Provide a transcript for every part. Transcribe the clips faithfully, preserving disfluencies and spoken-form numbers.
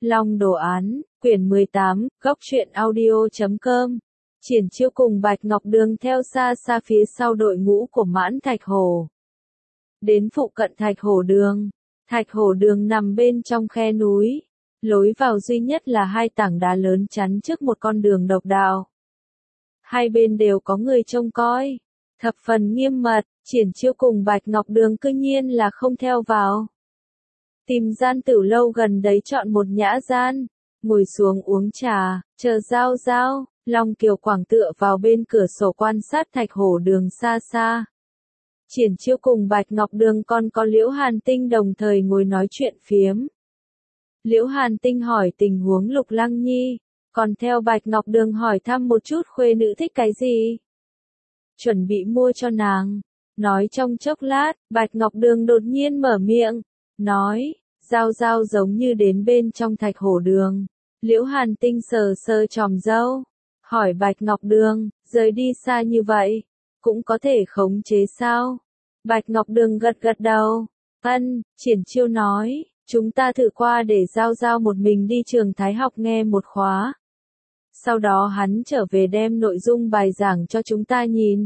Long đồ án, quyển mười tám, góc truyện audio chấm com. Triển Chiêu cùng Bạch Ngọc Đường theo xa xa phía sau đội ngũ của Mãn Thạch Hổ. Đến phụ cận Thạch Hổ Đường. Thạch Hổ Đường nằm bên trong khe núi. Lối vào duy nhất là hai tảng đá lớn chắn trước một con đường độc đạo. Hai bên đều có người trông coi. Thập phần nghiêm mật, Triển Chiêu cùng Bạch Ngọc Đường cư nhiên là không theo vào. Tìm gian tử lâu gần đấy chọn một nhã gian, ngồi xuống uống trà, chờ Giao Giao. Long Kiều Quảng tựa vào bên cửa sổ quan sát Thạch Hổ Đường xa xa. Triển Chiêu cùng Bạch Ngọc Đường còn có Liễu Hàn Tinh đồng thời ngồi nói chuyện phiếm. Liễu Hàn Tinh hỏi tình huống Lục Lăng Nhi, còn theo Bạch Ngọc Đường hỏi thăm một chút khuê nữ thích cái gì. Chuẩn bị mua cho nàng. Nói trong chốc lát, Bạch Ngọc Đường đột nhiên mở miệng, nói, Giao Giao giống như đến bên trong Thạch Hổ Đường. Liễu Hàn Tinh sờ sờ chòm râu, hỏi Bạch Ngọc Đường, rời đi xa như vậy, cũng có thể khống chế sao? Bạch Ngọc Đường gật gật đầu. Ân, Triển Chiêu nói, chúng ta thử qua để Giao Giao một mình đi trường Thái học nghe một khóa. Sau đó hắn trở về đem nội dung bài giảng cho chúng ta nhìn.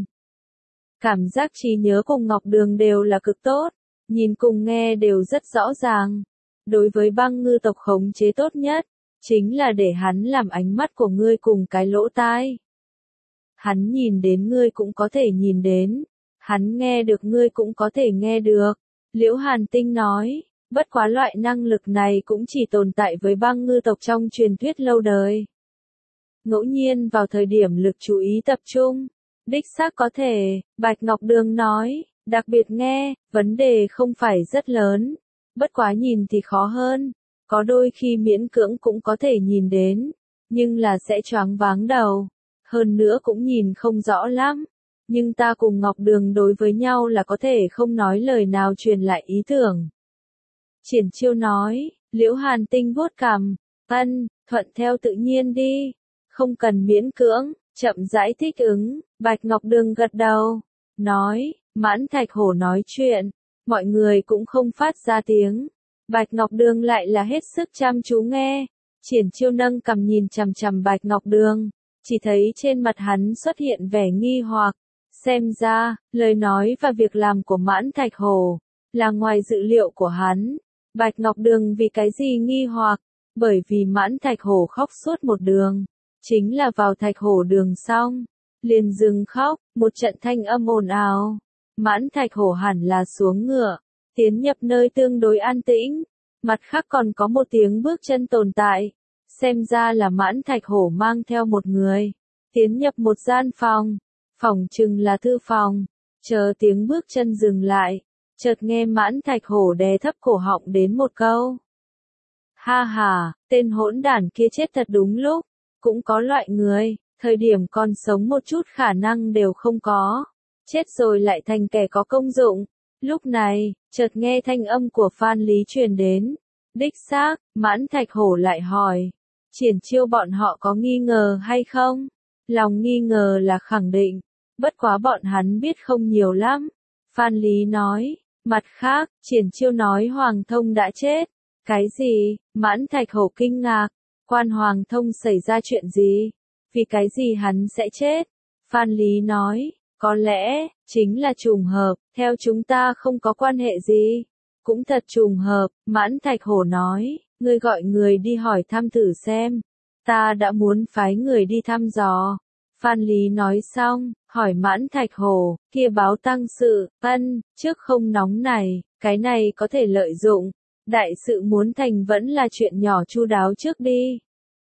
Cảm giác trí nhớ cùng Ngọc Đường đều là cực tốt, nhìn cùng nghe đều rất rõ ràng. Đối với băng ngư tộc khống chế tốt nhất, chính là để hắn làm ánh mắt của ngươi cùng cái lỗ tai. Hắn nhìn đến ngươi cũng có thể nhìn đến, hắn nghe được ngươi cũng có thể nghe được. Liễu Hàn Tinh nói, bất quá loại năng lực này cũng chỉ tồn tại với băng ngư tộc trong truyền thuyết lâu đời. Ngẫu nhiên vào thời điểm lực chú ý tập trung, đích xác có thể, Bạch Ngọc Đường nói, đặc biệt nghe, vấn đề không phải rất lớn, bất quá nhìn thì khó hơn, có đôi khi miễn cưỡng cũng có thể nhìn đến, nhưng là sẽ choáng váng đầu, hơn nữa cũng nhìn không rõ lắm, nhưng ta cùng Ngọc Đường đối với nhau là có thể không nói lời nào truyền lại ý tưởng. Triển Chiêu nói, Liễu Hàn Tinh vuốt cằm, ân, thuận theo tự nhiên đi, không cần miễn cưỡng, chậm rãi thích ứng. Bạch Ngọc Đường gật đầu, nói, Mãn Thạch Hổ nói chuyện, mọi người cũng không phát ra tiếng. Bạch Ngọc Đường lại là hết sức chăm chú nghe. Triển Chiêu nâng cằm nhìn chằm chằm Bạch Ngọc Đường, chỉ thấy trên mặt hắn xuất hiện vẻ nghi hoặc. Xem ra, lời nói và việc làm của Mãn Thạch Hổ là ngoài dự liệu của hắn. Bạch Ngọc Đường vì cái gì nghi hoặc? Bởi vì Mãn Thạch Hổ khóc suốt một đường. Chính là vào Thạch Hổ Đường xong, liền dừng khóc, một trận thanh âm ồn ào. Mãn Thạch Hổ hẳn là xuống ngựa, tiến nhập nơi tương đối an tĩnh. Mặt khác còn có một tiếng bước chân tồn tại. Xem ra là Mãn Thạch Hổ mang theo một người, tiến nhập một gian phòng. Phòng chừng là thư phòng. Chờ tiếng bước chân dừng lại, chợt nghe Mãn Thạch Hổ đè thấp cổ họng đến một câu. Ha ha, tên hỗn đản kia chết thật đúng lúc. Cũng có loại người, thời điểm còn sống một chút khả năng đều không có. Chết rồi lại thành kẻ có công dụng. Lúc này, chợt nghe thanh âm của Phan Lý truyền đến. Đích xác, Mãn Thạch Hổ lại hỏi. Triển Chiêu bọn họ có nghi ngờ hay không? Lòng nghi ngờ là khẳng định. Bất quá bọn hắn biết không nhiều lắm. Phan Lý nói. Mặt khác, Triển Chiêu nói Hoàng Thông đã chết. Cái gì? Mãn Thạch Hổ kinh ngạc. Quan Hoàng Thông xảy ra chuyện gì? Vì cái gì hắn sẽ chết? Phan Lý nói, có lẽ, chính là trùng hợp, theo chúng ta không có quan hệ gì. Cũng thật trùng hợp, Mãn Thạch Hổ nói, ngươi gọi người đi hỏi thăm thử xem. Ta đã muốn phái người đi thăm dò. Phan Lý nói xong, hỏi Mãn Thạch Hổ, kia báo tăng sự, ân, trước không nóng này, cái này có thể lợi dụng. Đại sự muốn thành vẫn là chuyện nhỏ chu đáo trước đi.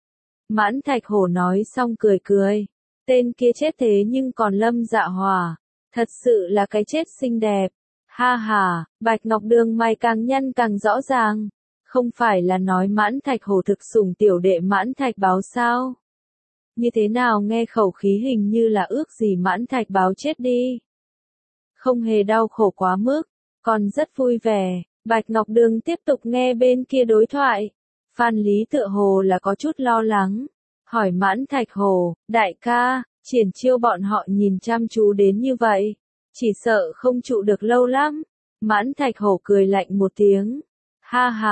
Mãn Thạch Hổ nói xong cười cười. Tên kia chết thế nhưng còn lâm dạ hỏa. Thật sự là cái chết xinh đẹp. Ha ha, Bạch Ngọc Đường mày càng nhăn càng rõ ràng. Không phải là nói Mãn Thạch Hổ thực sủng tiểu đệ Mãn Thạch Báo sao? Như thế nào nghe khẩu khí hình như là ước gì Mãn Thạch Báo chết đi. Không hề đau khổ quá mức, còn rất vui vẻ. Bạch Ngọc Đường tiếp tục nghe bên kia đối thoại. Phan Lý tựa hồ là có chút lo lắng. Hỏi Mãn Thạch Hổ, đại ca, Triển Chiêu bọn họ nhìn chăm chú đến như vậy. Chỉ sợ không trụ được lâu lắm. Mãn Thạch Hổ cười lạnh một tiếng. Ha ha,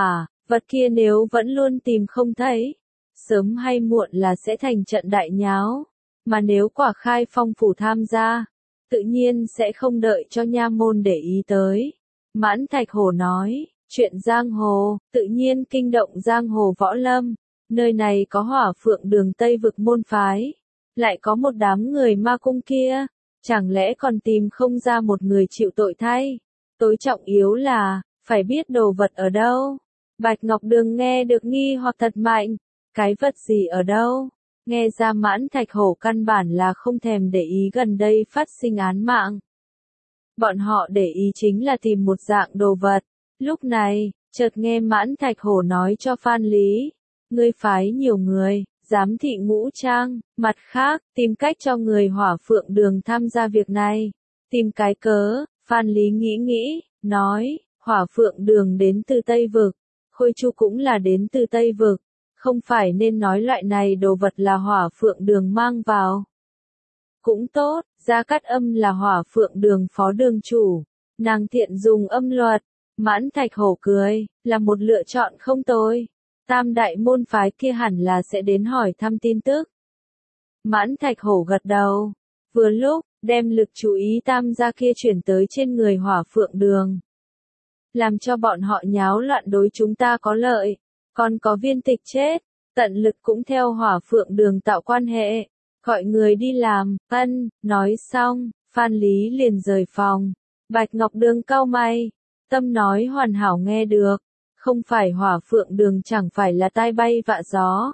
Vật kia nếu vẫn luôn tìm không thấy, sớm hay muộn là sẽ thành trận đại nháo, mà nếu quả khai phong phủ tham gia, tự nhiên sẽ không đợi cho nha môn để ý tới. Mãn Thạch Hổ nói, chuyện giang hồ, tự nhiên kinh động giang hồ võ lâm, nơi này có Hỏa Phượng Đường Tây vực môn phái, lại có một đám người ma cung kia, chẳng lẽ còn tìm không ra một người chịu tội thay? Tối trọng yếu là, phải biết đồ vật ở đâu. Bạch Ngọc Đường nghe được nghi hoặc thật mạnh, cái vật gì ở đâu? Nghe ra Mãn Thạch Hổ căn bản là không thèm để ý gần đây phát sinh án mạng. Bọn họ để ý chính là tìm một dạng đồ vật. Lúc này, chợt nghe Mãn Thạch Hổ nói cho Phan Lý, ngươi phái nhiều người, giám thị ngũ trang, mặt khác, tìm cách cho người Hỏa Phượng Đường tham gia việc này. Tìm cái cớ, Phan Lý nghĩ nghĩ, nói, Hỏa Phượng Đường đến từ Tây Vực, Khôi Chu cũng là đến từ Tây Vực, không phải nên nói loại này đồ vật là Hỏa Phượng Đường mang vào. Cũng tốt, Gia Cát Âm là Hỏa Phượng Đường phó đường chủ, nàng thiện dùng âm luật. Mãn Thạch Hổ cười, là một lựa chọn không tồi. Tam đại môn phái kia hẳn là sẽ đến hỏi thăm tin tức. Mãn Thạch Hổ gật đầu. Vừa lúc, đem lực chú ý tam gia kia chuyển tới trên người Hỏa Phượng Đường. Làm cho bọn họ nháo loạn đối chúng ta có lợi. Còn có Viên Tịch chết, tận lực cũng theo Hỏa Phượng Đường tạo quan hệ. Gọi người đi làm, ân, nói xong, Phan Lý liền rời phòng. Bạch Ngọc Đường cau mày. Tâm nói hoàn hảo nghe được, không phải Hỏa Phượng Đường chẳng phải là tai bay vạ gió.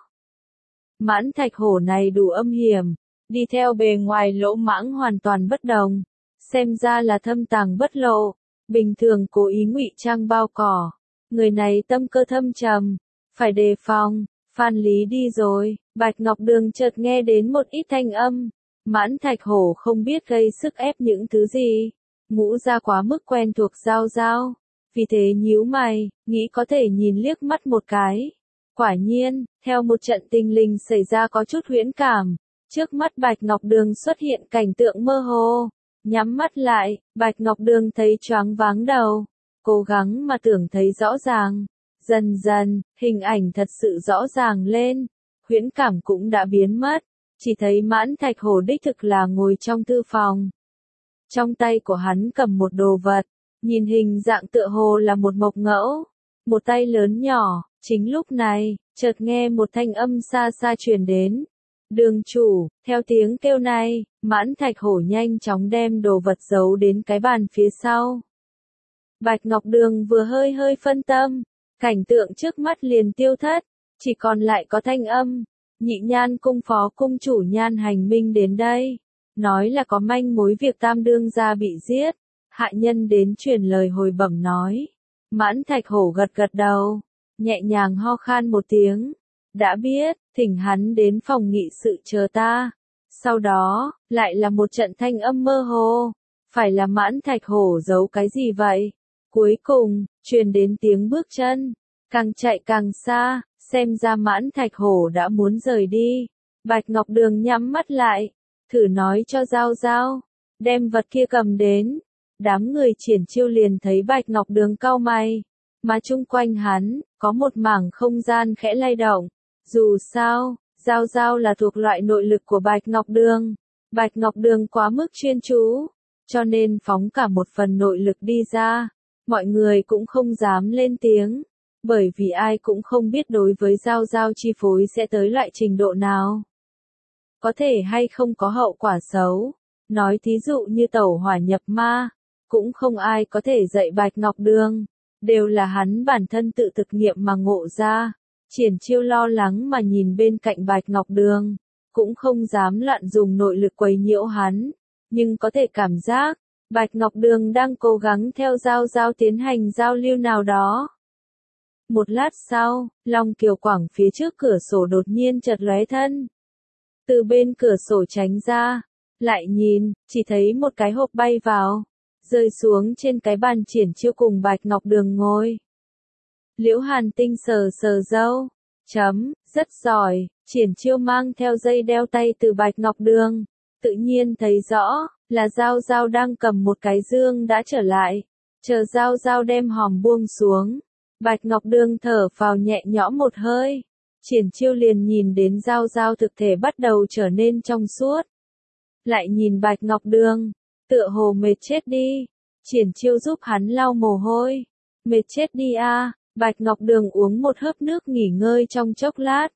Mãn Thạch Hổ này đủ âm hiểm, đi theo bề ngoài lỗ mãng hoàn toàn bất đồng, xem ra là thâm tàng bất lộ, bình thường cố ý ngụy trang bao cỏ, người này tâm cơ thâm trầm, phải đề phòng. Phan Lý đi rồi, Bạch Ngọc Đường chợt nghe đến một ít thanh âm, Mãn Thạch Hổ không biết gây sức ép những thứ gì. Ngũ gia quá mức quen thuộc Giao Giao, vì thế nhíu mày, nghĩ có thể nhìn liếc mắt một cái. Quả nhiên, theo một trận tình linh xảy ra có chút huyễn cảm, trước mắt Bạch Ngọc Đường xuất hiện cảnh tượng mơ hồ, nhắm mắt lại, Bạch Ngọc Đường thấy choáng váng đầu, cố gắng mà tưởng thấy rõ ràng, dần dần, hình ảnh thật sự rõ ràng lên, huyễn cảm cũng đã biến mất, chỉ thấy Mãn Thạch Hổ đích thực là ngồi trong thư phòng. Trong tay của hắn cầm một đồ vật, nhìn hình dạng tựa hồ là một mộc ngẫu, một tay lớn nhỏ, chính lúc này, chợt nghe một thanh âm xa xa truyền đến. Đường chủ, theo tiếng kêu này, Mãn Thạch Hổ nhanh chóng đem đồ vật giấu đến cái bàn phía sau. Bạch Ngọc Đường vừa hơi hơi phân tâm, cảnh tượng trước mắt liền tiêu thất, chỉ còn lại có thanh âm, Nhị Nhan cung phó cung chủ Nhan Hành Minh đến đây. Nói là có manh mối việc tam đương gia bị giết, hạ nhân đến truyền lời hồi bẩm nói. Mãn Thạch Hổ gật gật đầu, nhẹ nhàng ho khan một tiếng, đã biết, thỉnh hắn đến phòng nghị sự chờ ta. Sau đó, lại là một trận thanh âm mơ hồ, phải là Mãn Thạch Hổ giấu cái gì vậy? Cuối cùng, truyền đến tiếng bước chân, càng chạy càng xa, xem ra Mãn Thạch Hổ đã muốn rời đi. Bạch Ngọc Đường nhắm mắt lại, thử nói cho Giao Giao, đem vật kia cầm đến. Đám người Triển Chiêu liền thấy Bạch Ngọc Đường cau mày, mà chung quanh hắn, có một mảng không gian khẽ lay động. Dù sao, Giao Giao là thuộc loại nội lực của Bạch Ngọc Đường. Bạch Ngọc Đường quá mức chuyên chú, cho nên phóng cả một phần nội lực đi ra. Mọi người cũng không dám lên tiếng, bởi vì ai cũng không biết đối với Giao Giao chi phối sẽ tới loại trình độ nào. Có thể hay không có hậu quả xấu. Nói thí dụ như tẩu hỏa nhập ma, cũng không ai có thể dạy Bạch Ngọc Đường, đều là hắn bản thân tự thực nghiệm mà ngộ ra. Triển Chiêu lo lắng mà nhìn bên cạnh Bạch Ngọc Đường, cũng không dám loạn dùng nội lực quấy nhiễu hắn, nhưng có thể cảm giác, Bạch Ngọc Đường đang cố gắng theo Giao Giao tiến hành giao lưu nào đó. Một lát sau, Long Kiều Quảng phía trước cửa sổ đột nhiên chợt lóe thân. Từ bên cửa sổ tránh ra, lại nhìn, chỉ thấy một cái hộp bay vào, rơi xuống trên cái bàn Triển Chiêu cùng Bạch Ngọc Đường ngồi. Liễu Hàn Tinh sờ sờ râu, chấm, rất giỏi, Triển Chiêu mang theo dây đeo tay từ Bạch Ngọc Đường, tự nhiên thấy rõ, là Giao Giao đang cầm một cái dương đã trở lại, chờ Giao Giao đem hòm buông xuống. Bạch Ngọc Đường thở phào nhẹ nhõm một hơi. Triển Chiêu liền nhìn đến Giao Giao thực thể bắt đầu trở nên trong suốt. Lại nhìn Bạch Ngọc Đường, tựa hồ mệt chết đi. Triển Chiêu giúp hắn lau mồ hôi. Mệt chết đi a. Bạch Ngọc Đường uống một hớp nước nghỉ ngơi trong chốc lát.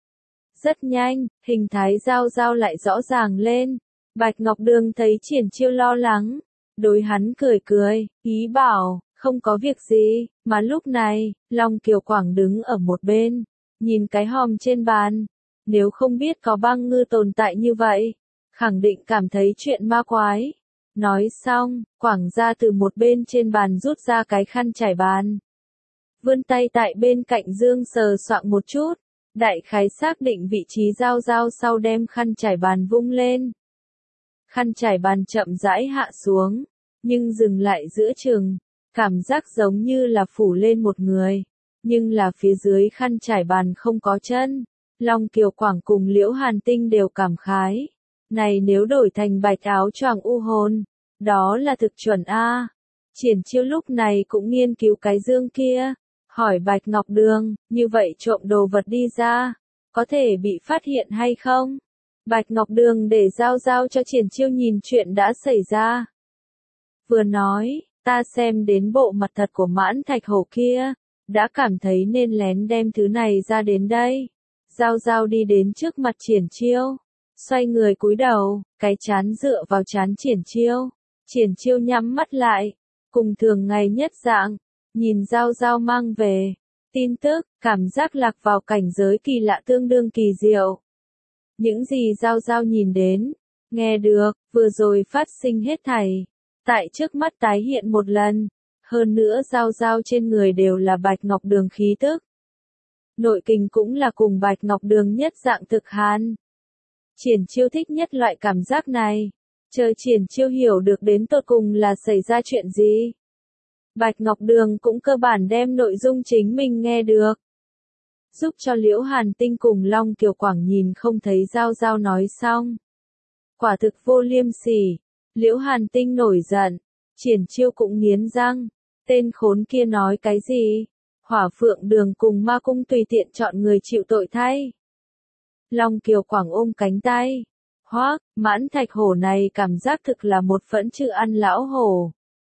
Rất nhanh, hình thái Giao Giao lại rõ ràng lên. Bạch Ngọc Đường thấy Triển Chiêu lo lắng, đối hắn cười cười, ý bảo, không có việc gì, mà lúc này, Long Kiều Quảng đứng ở một bên, nhìn cái hòm trên bàn, nếu không biết có băng ngư tồn tại như vậy, khẳng định cảm thấy chuyện ma quái. Nói xong, Quảng ra từ một bên trên bàn rút ra cái khăn trải bàn. Vươn tay tại bên cạnh Dương sờ soạng một chút, đại khái xác định vị trí Giao Giao sau đem khăn trải bàn vung lên. Khăn trải bàn chậm rãi hạ xuống, nhưng dừng lại giữa chừng, cảm giác giống như là phủ lên một người, nhưng là phía dưới khăn trải bàn không có chân. Long Kiều Quảng cùng Liễu Hàn Tinh đều cảm khái, này nếu đổi thành bạch áo choàng u hồn, đó là thực chuẩn a. Triển Chiêu lúc này cũng nghiên cứu cái dương kia, hỏi Bạch Ngọc Đường, như vậy trộm đồ vật đi ra, có thể bị phát hiện hay không? Bạch Ngọc Đường để Giao Giao cho Triển Chiêu nhìn chuyện đã xảy ra. Vừa nói, ta xem đến bộ mặt thật của Mãn Thạch Hổ kia, đã cảm thấy nên lén đem thứ này ra đến đây. Giao Giao đi đến trước mặt Triển Chiêu, xoay người cúi đầu, cái trán dựa vào trán Triển Chiêu. Triển Chiêu nhắm mắt lại, cùng thường ngày nhất dạng, nhìn Giao Giao mang về tin tức, cảm giác lạc vào cảnh giới kỳ lạ tương đương kỳ diệu. Những gì Giao Giao nhìn đến, nghe được, vừa rồi phát sinh hết thảy, tại trước mắt tái hiện một lần. Hơn nữa Giao Giao trên người đều là Bạch Ngọc Đường khí tức. Nội kình cũng là cùng Bạch Ngọc Đường nhất dạng thực hàn. Triển Chiêu thích nhất loại cảm giác này. Chờ Triển Chiêu hiểu được đến tột cùng là xảy ra chuyện gì. Bạch Ngọc Đường cũng cơ bản đem nội dung chính mình nghe được. Giúp cho Liễu Hàn Tinh cùng Long Kiều Quảng nhìn không thấy Giao Giao nói xong. Quả thực vô liêm sỉ. Liễu Hàn Tinh nổi giận. Triển Chiêu cũng nghiến răng. Tên khốn kia nói cái gì? Hỏa Phượng Đường cùng Ma Cung tùy tiện chọn người chịu tội thay. Long Kiều Quảng ôm cánh tay. Hoác, Mãn Thạch Hổ này cảm giác thực là một phẫn chữ ăn lão hổ.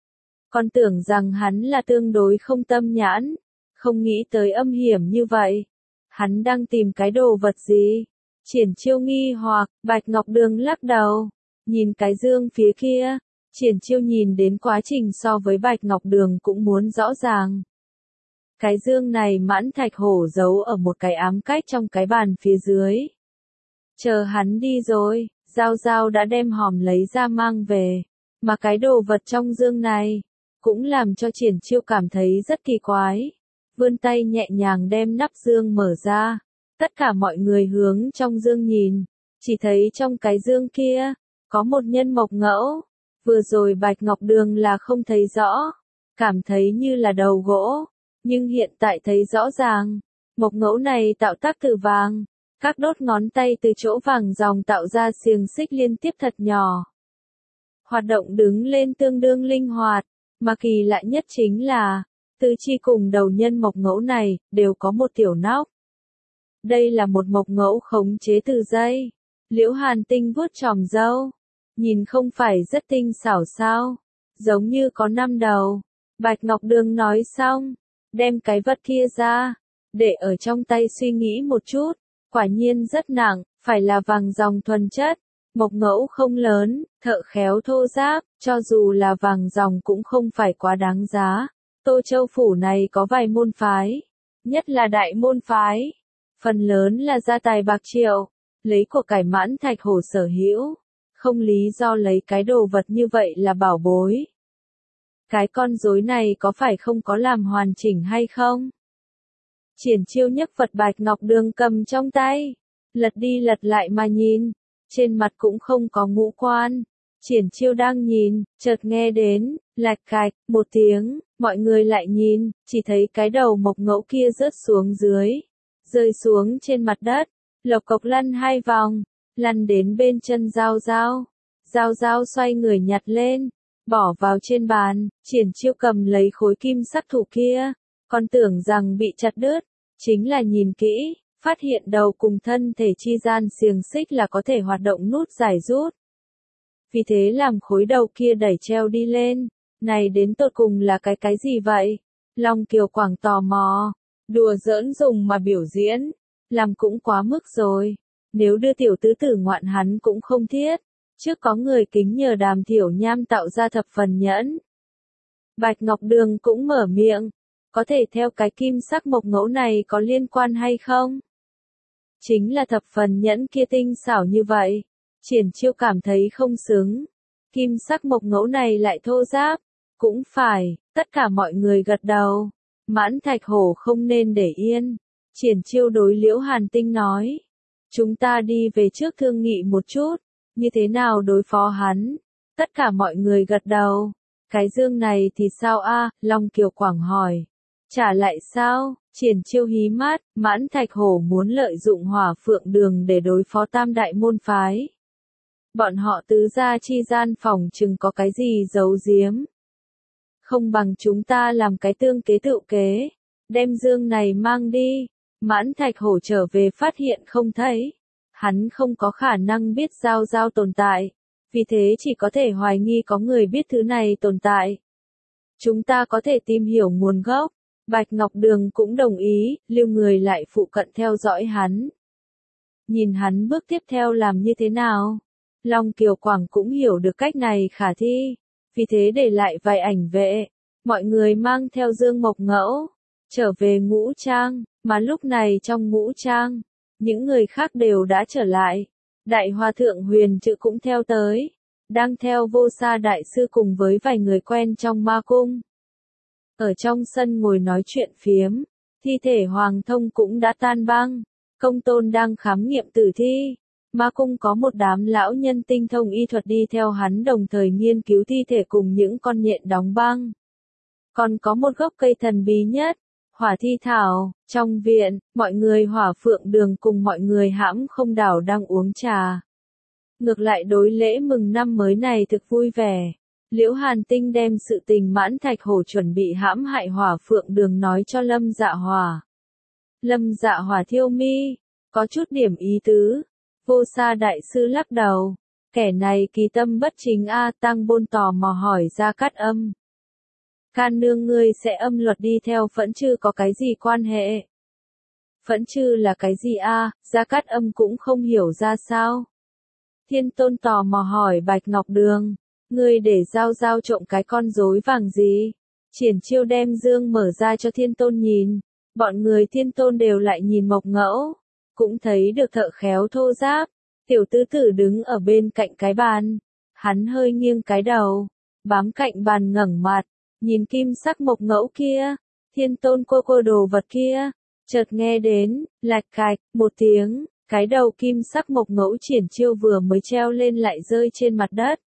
Con tưởng rằng hắn là tương đối không tâm nhãn, không nghĩ tới âm hiểm như vậy. Hắn đang tìm cái đồ vật gì? Triển Chiêu nghi hoặc, Bạch Ngọc Đường lắc đầu, nhìn cái dương phía kia. Triển Chiêu nhìn đến quá trình so với Bạch Ngọc Đường cũng muốn rõ ràng. Cái dương này Mãn Thạch Hổ giấu ở một cái ám cách trong cái bàn phía dưới. Chờ hắn đi rồi, Giao Giao đã đem hòm lấy ra mang về. Mà cái đồ vật trong dương này, cũng làm cho Triển Chiêu cảm thấy rất kỳ quái. Vươn tay nhẹ nhàng đem nắp dương mở ra. Tất cả mọi người hướng trong dương nhìn. Chỉ thấy trong cái dương kia, có một nhân mộc ngẫu. Vừa rồi Bạch Ngọc Đường là không thấy rõ. Cảm thấy như là đầu gỗ. Nhưng hiện tại thấy rõ ràng. Mộc ngẫu này tạo tác từ vàng. Các đốt ngón tay từ chỗ vàng dòng tạo ra xiềng xích liên tiếp thật nhỏ. Hoạt động đứng lên tương đương linh hoạt. Mà kỳ lạ nhất chính là, tứ chi cùng đầu nhân mộc ngẫu này, đều có một tiểu nóc. Đây là một mộc ngẫu khống chế từ dây. Liễu Hàn Tinh vuốt chòm râu. Nhìn không phải rất tinh xảo sao. Giống như có năm đầu. Bạch Ngọc Đường nói xong. Đem cái vật kia ra. Để ở trong tay suy nghĩ một chút. Quả nhiên rất nặng. Phải là vàng dòng thuần chất. Mộc ngẫu không lớn, thợ khéo thô giáp, cho dù là vàng dòng cũng không phải quá đáng giá. Tô Châu Phủ này có vài môn phái, nhất là đại môn phái. Phần lớn là gia tài bạc triệu, lấy của cải Mãn Thạch Hổ sở hữu. Không lý do lấy cái đồ vật như vậy là bảo bối. Cái con rối này có phải không có làm hoàn chỉnh hay không? Triển Chiêu nhấc vật Bạch Ngọc Đường cầm trong tay, lật đi lật lại mà nhìn. Trên mặt cũng không có ngũ quan. Triển Chiêu đang nhìn, chợt nghe đến, lạch cạch, một tiếng, mọi người lại nhìn, chỉ thấy cái đầu mộc ngẫu kia rớt xuống dưới. Rơi xuống trên mặt đất, lộc cộc lăn hai vòng, lăn đến bên chân Giao Giao. Giao Giao xoay người nhặt lên, bỏ vào trên bàn, Triển Chiêu cầm lấy khối kim sắc thủ kia. Con tưởng rằng bị chặt đứt, chính là nhìn kỹ, phát hiện đầu cùng thân thể chi gian xiềng xích là có thể hoạt động nút giải rút. Vì thế làm khối đầu kia đẩy treo đi lên, này đến tột cùng là cái cái gì vậy? Long Kiều Quảng tò mò, đùa giỡn dùng mà biểu diễn, làm cũng quá mức rồi, nếu đưa tiểu tứ tử ngoạn hắn cũng không thiết, trước có người kính nhờ Đàm Thiểu Nham tạo ra thập phần nhẫn. Bạch Ngọc Đường cũng mở miệng, có thể theo cái kim sắc mộc ngẫu này có liên quan hay không? Chính là thập phần nhẫn kia tinh xảo như vậy, Triển Chiêu cảm thấy không xứng, kim sắc mộc ngẫu này lại thô ráp, cũng phải, tất cả mọi người gật đầu, Mãn Thạch Hổ không nên để yên, Triển Chiêu đối Liễu Hàn Tinh nói, chúng ta đi về trước thương nghị một chút, như thế nào đối phó hắn, tất cả mọi người gật đầu, cái dương này thì sao a? Long Kiều Quảng hỏi, trả lại sao? Triển Chiêu hí mắt, Mãn Thạch Hổ muốn lợi dụng Hỏa Phượng Đường để đối phó Tam Đại môn phái. Bọn họ tứ gia chi gian phòng chừng có cái gì giấu giếm. Không bằng chúng ta làm cái tương kế tự kế, đem dương này mang đi. Mãn Thạch Hổ trở về phát hiện không thấy. Hắn không có khả năng biết Giao Giao tồn tại, vì thế chỉ có thể hoài nghi có người biết thứ này tồn tại. Chúng ta có thể tìm hiểu nguồn gốc. Bạch Ngọc Đường cũng đồng ý, lưu người lại phụ cận theo dõi hắn. Nhìn hắn bước tiếp theo làm như thế nào. Long Kiều Quảng cũng hiểu được cách này khả thi, vì thế để lại vài ảnh vệ. Mọi người mang theo dương mộc ngẫu, trở về ngũ trang, mà lúc này trong ngũ trang, những người khác đều đã trở lại. Đại Hòa Thượng Huyền Trự cũng theo tới, đang theo Vô Sa Đại Sư cùng với vài người quen trong ma cung. Ở trong sân ngồi nói chuyện phiếm, thi thể Hoàng Thông cũng đã tan băng, Công Tôn đang khám nghiệm tử thi. Ma cung có một đám lão nhân tinh thông y thuật đi theo hắn đồng thời nghiên cứu thi thể cùng những con nhện đóng băng. Còn có một gốc cây thần bí nhất, Hỏa Thi Thảo, trong viện, mọi người Hỏa Phượng Đường cùng mọi người hãm không đảo đang uống trà. Ngược lại đối lễ mừng năm mới này thực vui vẻ. Liễu Hàn Tinh đem sự tình Mãn Thạch Hổ chuẩn bị hãm hại Hỏa Phượng Đường nói cho Lâm Dạ Hỏa. Lâm Dạ Hỏa thiêu mi, có chút điểm ý tứ. Vô Sa Đại Sư lắc đầu, kẻ này kỳ tâm bất chính a. Tăng Bôn tò mò hỏi Gia Cát Âm. Can nương ngươi sẽ âm luật đi theo Phẫn Chư có cái gì quan hệ? Phẫn Chư là cái gì a? Gia Cát Âm cũng không hiểu ra sao. Thiên Tôn tò mò hỏi Bạch Ngọc Đường, ngươi để Giao Giao trộm cái con rối vàng gì? Triển Chiêu đem dương mở ra cho Thiên Tôn nhìn, bọn người Thiên Tôn đều lại nhìn mộc ngẫu. Cũng thấy được thợ khéo thô ráp, tiểu tứ tử đứng ở bên cạnh cái bàn, hắn hơi nghiêng cái đầu, bám cạnh bàn ngẩng mặt, nhìn kim sắc mộc ngẫu kia, Thiên Tôn cô cô đồ vật kia, chợt nghe đến, lạch cạch, một tiếng, cái đầu kim sắc mộc ngẫu Triển Chiêu vừa mới treo lên lại rơi trên mặt đất.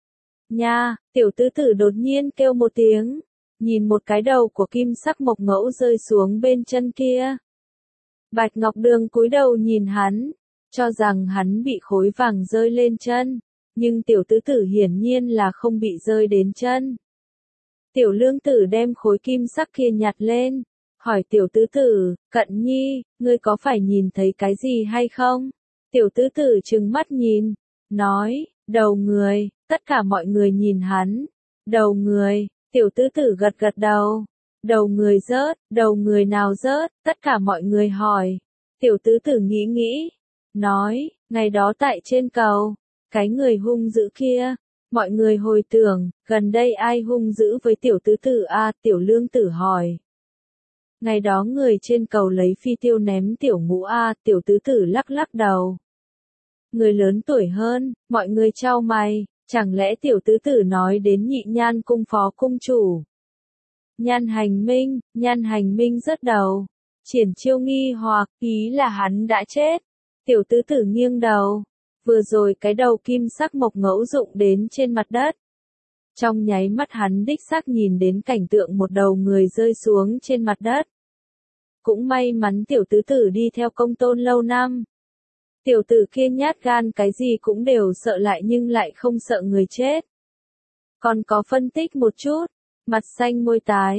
Nha, tiểu tứ tử đột nhiên kêu một tiếng, nhìn một cái đầu của kim sắc mộc ngẫu rơi xuống bên chân kia. Bạch Ngọc Đường cúi đầu nhìn hắn, cho rằng hắn bị khối vàng rơi lên chân, nhưng tiểu tứ tử hiển nhiên là không bị rơi đến chân. Tiểu lương tử đem khối kim sắc kia nhặt lên, hỏi tiểu tứ tử, Cận Nhi, ngươi có phải nhìn thấy cái gì hay không? Tiểu tứ tử trừng mắt nhìn, nói, đầu người, tất cả mọi người nhìn hắn, đầu người, tiểu tứ tử gật gật đầu. Đầu người rớt, đầu người nào rớt, tất cả mọi người hỏi. Tiểu tứ tử nghĩ nghĩ, nói, ngày đó tại trên cầu, cái người hung dữ kia, mọi người hồi tưởng, gần đây ai hung dữ với tiểu tứ tử a? Tiểu lương tử hỏi. Ngày đó người trên cầu lấy phi tiêu ném tiểu ngũ a, tiểu tứ tử lắc lắc đầu. Người lớn tuổi hơn, mọi người chau mày, chẳng lẽ tiểu tứ tử nói đến Nhị Nhan cung phó cung chủ? Nhan Hành Minh, Nhan Hành Minh rớt đầu. Triển Chiêu nghi hoặc, ý là hắn đã chết. Tiểu tứ tử nghiêng đầu. Vừa rồi cái đầu kim sắc mộc ngẫu rụng đến trên mặt đất. Trong nháy mắt hắn đích xác nhìn đến cảnh tượng một đầu người rơi xuống trên mặt đất. Cũng may mắn tiểu tứ tử đi theo Công Tôn lâu năm. Tiểu tử kia nhát gan cái gì cũng đều sợ lại nhưng lại không sợ người chết. Còn có phân tích một chút. Mặt xanh môi tái,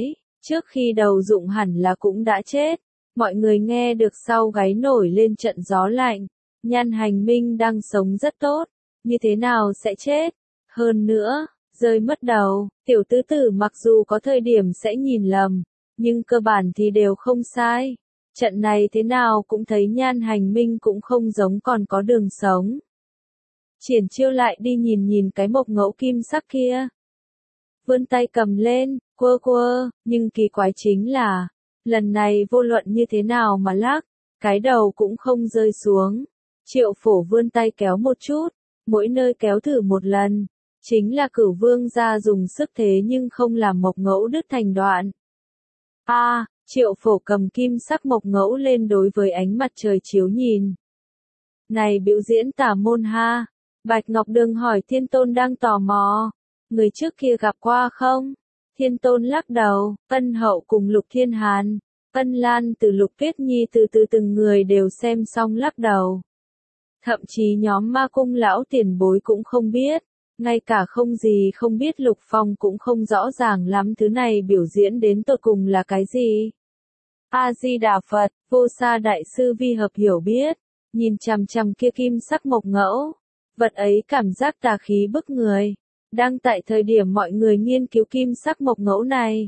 Trước khi đầu dụng hẳn là cũng đã chết. Mọi người nghe được sau gáy nổi lên trận gió lạnh. Nhan Hành Minh đang sống rất tốt, như thế nào sẽ chết? Hơn nữa, rơi mất đầu, tiểu tứ tử mặc dù có thời điểm sẽ nhìn lầm, nhưng cơ bản thì đều không sai. Trận này thế nào cũng thấy Nhan Hành Minh cũng không giống còn có đường sống. Triển Chiêu lại đi nhìn nhìn cái mộc ngẫu kim sắc kia. Vươn tay cầm lên, quơ quơ, nhưng kỳ quái chính là, lần này vô luận như thế nào mà lắc, cái đầu cũng không rơi xuống. Triệu Phổ vươn tay kéo một chút, mỗi nơi kéo thử một lần, chính là Cửu Vương gia dùng sức thế nhưng không làm mộc ngẫu đứt thành đoạn. A, à, Triệu Phổ cầm kim sắc mộc ngẫu lên đối với ánh mặt trời chiếu nhìn. Này biểu diễn tả môn ha, Bạch Ngọc Đường hỏi Thiên Tôn đang tò mò, người trước kia gặp qua không? Thiên Tôn lắc đầu, Ân Hậu cùng Lục Thiên Hàn, Ân Lan từ Lục Tuyết Nhi từ từ từng người đều xem xong lắc đầu. Thậm chí nhóm ma cung lão tiền bối cũng không biết, ngay cả không gì không biết Lục Phong cũng không rõ ràng lắm thứ này biểu diễn đến tột cùng là cái gì. A-di-đà Phật, Vô Sa Đại Sư Vi Hợp hiểu biết, nhìn chằm chằm kia kim sắc mộc ngẫu, vật ấy cảm giác tà khí bức người, đang tại thời điểm mọi người nghiên cứu kim sắc mộc ngẫu này.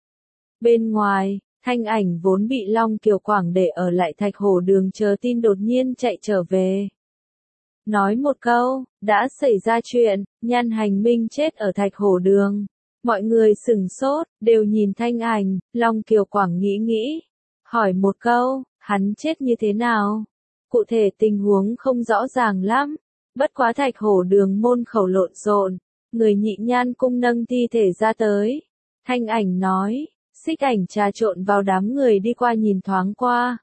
Bên ngoài, Thanh Ảnh vốn bị Long Kiều Quảng để ở lại Thạch Hổ Đường chờ tin đột nhiên chạy trở về. Nói một câu, đã xảy ra chuyện, Nhan Hành Minh chết ở Thạch Hổ Đường. Mọi người sửng sốt, đều nhìn Thanh Ảnh, Long Kiều Quảng nghĩ nghĩ. Hỏi một câu, hắn chết như thế nào? Cụ thể tình huống không rõ ràng lắm. Bất quá Thạch Hổ Đường môn khẩu lộn xộn, người Nhị Nhan cung nâng thi thể ra tới. Thanh Ảnh nói, Xích Ảnh trà trộn vào đám người đi qua nhìn thoáng qua.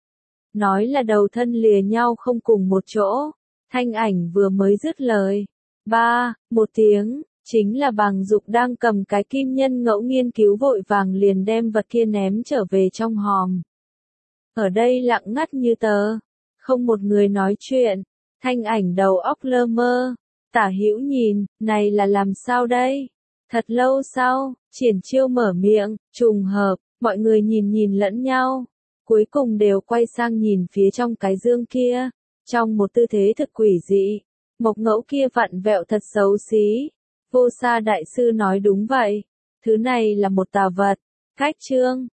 Nói là đầu thân lìa nhau không cùng một chỗ. Thanh Ảnh vừa mới dứt lời. Ba, một tiếng, chính là Bàng Dục đang cầm cái kim nhân ngẫu nghiên cứu vội vàng liền đem vật kia ném trở về trong hòm. Ở đây lặng ngắt như tờ, không một người nói chuyện. Thanh Ảnh đầu óc lơ mơ, tả hữu nhìn, này là làm sao đây? Thật lâu sau, Triển Chiêu mở miệng, trùng hợp, mọi người nhìn nhìn lẫn nhau, cuối cùng đều quay sang nhìn phía trong cái dương kia, trong một tư thế thực quỷ dị, mộc ngẫu kia vặn vẹo thật xấu xí. Vô Sa Đại Sư nói đúng vậy, thứ này là một tà vật. Cách chương